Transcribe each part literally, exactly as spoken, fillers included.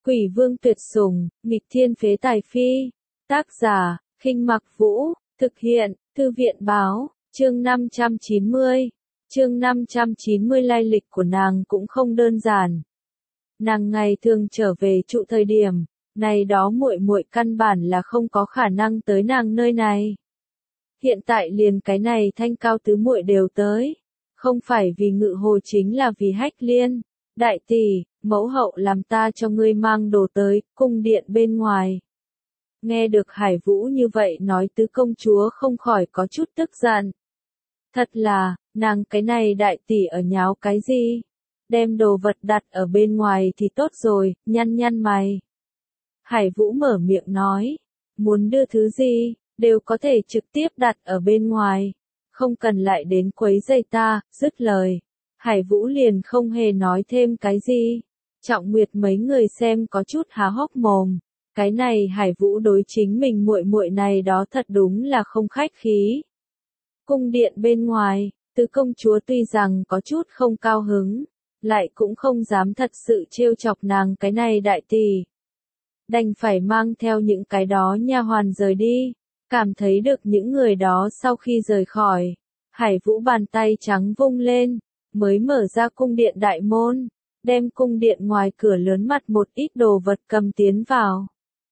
Quỷ vương tuyệt sủng, nghịch thiên phế tài phi. Tác giả, Khinh Mặc Vũ, thực hiện, Thư viện báo, chương năm trăm chín mươi. Chương năm trăm chín mươi lai lịch của nàng cũng không đơn giản. Nàng ngày thường trở về trụ thời điểm, này đó muội muội căn bản là không có khả năng tới nàng nơi này. Hiện tại liền cái này Thanh Cao tứ muội đều tới, không phải vì Ngự Hồ chính là vì Hách Liên. Đại tỷ, mẫu hậu làm ta cho ngươi mang đồ tới, cung điện bên ngoài. Nghe được Hải Vũ như vậy nói tứ công chúa không khỏi có chút tức giận. Thật là, nàng cái này đại tỷ ở nháo cái gì? Đem đồ vật đặt ở bên ngoài thì tốt rồi, nhăn nhăn mày. Hải Vũ mở miệng nói, muốn đưa thứ gì, đều có thể trực tiếp đặt ở bên ngoài, không cần lại đến quấy rầy ta, dứt lời. Hải Vũ liền không hề nói thêm cái gì. Trọng Nguyệt mấy người xem có chút há hốc mồm. Cái này Hải Vũ đối chính mình muội muội này đó thật đúng là không khách khí. Cung điện bên ngoài, tứ công chúa tuy rằng có chút không cao hứng, lại cũng không dám thật sự trêu chọc nàng cái này đại tỷ. Đành phải mang theo những cái đó nha hoàn rời đi. Cảm thấy được những người đó sau khi rời khỏi, Hải Vũ bàn tay trắng vung lên, mới mở ra cung điện đại môn, đem cung điện ngoài cửa lớn mặt một ít đồ vật cầm tiến vào.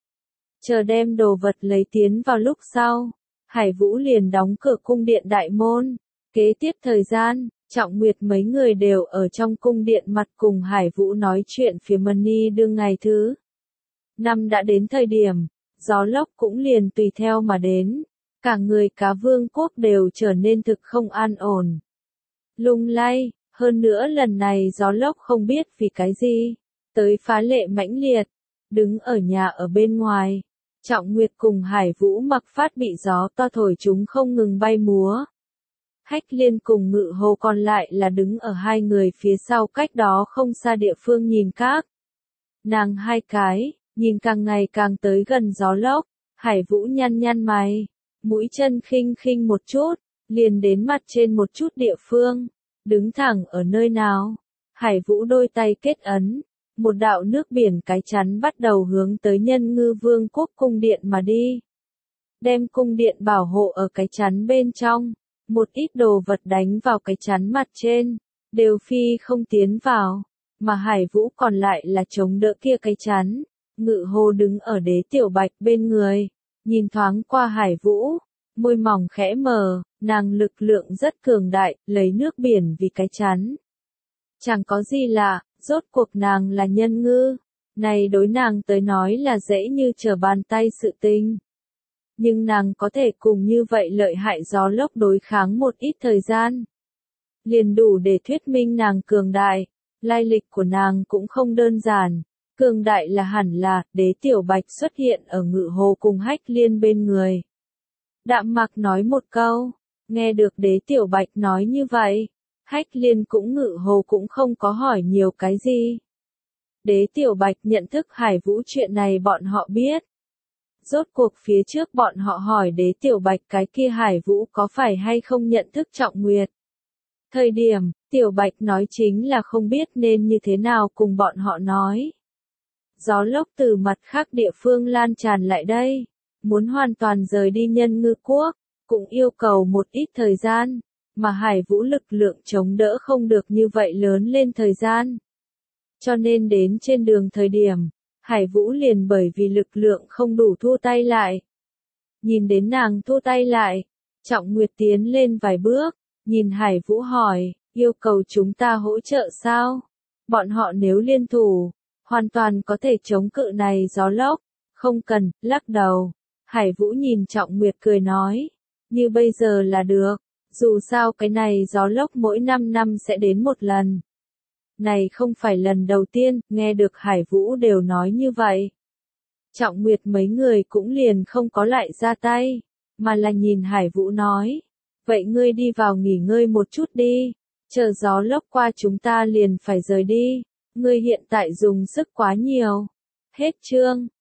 Chờ đem đồ vật lấy tiến vào lúc sau, Hải Vũ liền đóng cửa cung điện đại môn. Kế tiếp thời gian, Trọng Nguyệt mấy người đều ở trong cung điện mặt cùng Hải Vũ nói chuyện phía Mani đương ngày thứ. Năm đã đến thời điểm, gió lốc cũng liền tùy theo mà đến, cả người Cá Vương quốc đều trở nên thực không an ổn. Lung lay, hơn nữa lần này gió lốc không biết vì cái gì, tới phá lệ mãnh liệt, đứng ở nhà ở bên ngoài. Trọng Nguyệt cùng Hải Vũ mặc phát bị gió to thổi chúng không ngừng bay múa. Hách Liên cùng Ngự Hồ còn lại là đứng ở hai người phía sau cách đó không xa địa phương nhìn các. Nàng hai cái, nhìn càng ngày càng tới gần gió lốc, Hải Vũ nhăn nhăn mày, mũi chân khinh khinh một chút, liền đến mặt trên một chút địa phương, đứng thẳng ở nơi nào. Hải Vũ đôi tay kết ấn, một đạo nước biển cái chắn bắt đầu hướng tới Nhân Ngư Vương quốc cung điện mà đi. Đem cung điện bảo hộ ở cái chắn bên trong, một ít đồ vật đánh vào cái chắn mặt trên, đều phi không tiến vào, mà Hải Vũ còn lại là chống đỡ kia cái chắn. Ngự Hồ đứng ở Đế Tiểu Bạch bên người, nhìn thoáng qua Hải Vũ, môi mỏng khẽ mở, nàng lực lượng rất cường đại, lấy nước biển vì cái chắn. Chẳng có gì lạ, rốt cuộc nàng là nhân ngư, này đối nàng tới nói là dễ như trở bàn tay sự tình. Nhưng nàng có thể cùng như vậy lợi hại gió lốc đối kháng một ít thời gian, liền đủ để thuyết minh nàng cường đại. Lai lịch của nàng cũng không đơn giản. Cường đại là hẳn là, Đế Tiểu Bạch xuất hiện ở Ngự Hồ cùng Hách Liên bên người. Đạm Mặc nói một câu, nghe được Đế Tiểu Bạch nói như vậy, Hách Liên cũng Ngự Hồ cũng không có hỏi nhiều cái gì. Đế Tiểu Bạch nhận thức Hải Vũ chuyện này bọn họ biết. Rốt cuộc phía trước bọn họ hỏi Đế Tiểu Bạch cái kia Hải Vũ có phải hay không nhận thức Trọng Nguyệt. Thời điểm, Tiểu Bạch nói chính là không biết nên như thế nào cùng bọn họ nói. Gió lốc từ mặt khác địa phương lan tràn lại đây, muốn hoàn toàn rời đi Nhân Ngư quốc, cũng yêu cầu một ít thời gian, mà Hải Vũ lực lượng chống đỡ không được như vậy lớn lên thời gian. Cho nên đến trên đường thời điểm, Hải Vũ liền bởi vì lực lượng không đủ thu tay lại. Nhìn đến nàng thu tay lại, Trọng Nguyệt tiến lên vài bước, nhìn Hải Vũ hỏi, yêu cầu chúng ta hỗ trợ sao? Bọn họ nếu liên thủ, hoàn toàn có thể chống cự này gió lốc, không cần, lắc đầu. Hải Vũ nhìn Trọng Nguyệt cười nói, như bây giờ là được, dù sao cái này gió lốc mỗi năm năm sẽ đến một lần. Này không phải lần đầu tiên, nghe được Hải Vũ đều nói như vậy. Trọng Nguyệt mấy người cũng liền không có lại ra tay, mà là nhìn Hải Vũ nói, vậy ngươi đi vào nghỉ ngơi một chút đi, chờ gió lốc qua chúng ta liền phải rời đi. Ngươi hiện tại dùng sức quá nhiều. Hết chương.